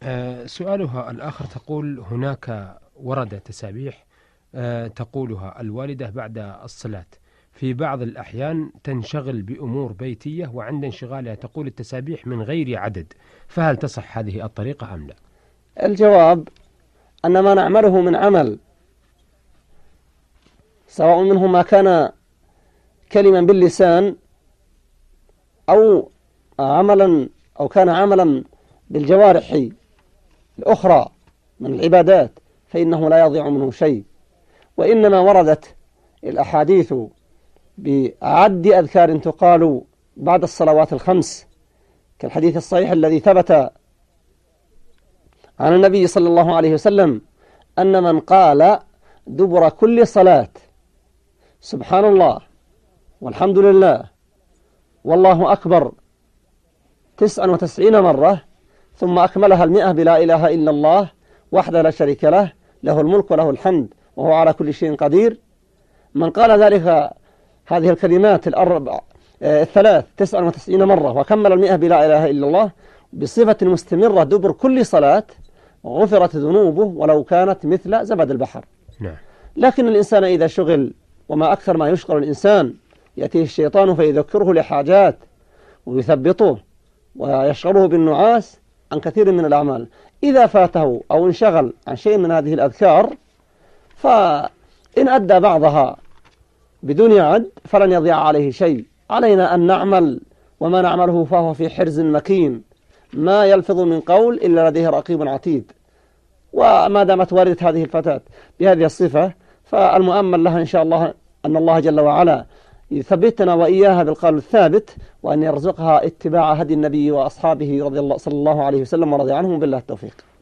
سؤالها الآخر تقول هناك ورد تسابيح تقولها الوالدة بعد الصلاة، في بعض الأحيان تنشغل بأمور بيتية وعند انشغالها تقول التسابيح من غير عدد، فهل تصح هذه الطريقة أم لا؟ الجواب أن ما نعمله من عمل سواء منه ما كان كلما باللسان أو كان عملا بالجوارح الأخرى من العبادات فإنه لا يضيع منه شيء، وإنما وردت الأحاديث بأعد أذكار تقال بعد الصلوات الخمس، كالحديث الصحيح الذي ثبت عن النبي صلى الله عليه وسلم أن من قال دبر كل صلاة سبحان الله والحمد لله والله أكبر 99 مرة ثم أكملها 100 بلا إله إلا الله وحده لا شريك له، له الملك وله الحمد وهو على كل شيء قدير، من قال ذلك هذه الكلمات الثلاث 99 مرة وكمل 100 بلا إله إلا الله بصفة مستمرة دبر كل صلاة غفرت ذنوبه ولو كانت مثل زبد البحر. نعم. لكن الإنسان إذا شغل، وما أكثر ما يشغل الإنسان، يأتيه الشيطان فيذكره لحاجات ويثبطه ويشغله بالنعاس عن كثير من الأعمال، إذا فاته أو انشغل عن شيء من هذه الأذكار فإن أدى بعضها بدون عد فلن يضيع عليه شيء. علينا أن نعمل، وما نعمله فهو في حرز مكين، ما يلفظ من قول إلا لديه رقيب عتيد. وما دامت واردت هذه الفتاة بهذه الصفة فالمؤمل لها إن شاء الله أن الله جل وعلا يثبتنا وإياها بالقول الثابت، وأن يرزقها اتباع هدي النبي وأصحابه رضي الله صلى الله عليه وسلم ورضي عنهم، بالله التوفيق.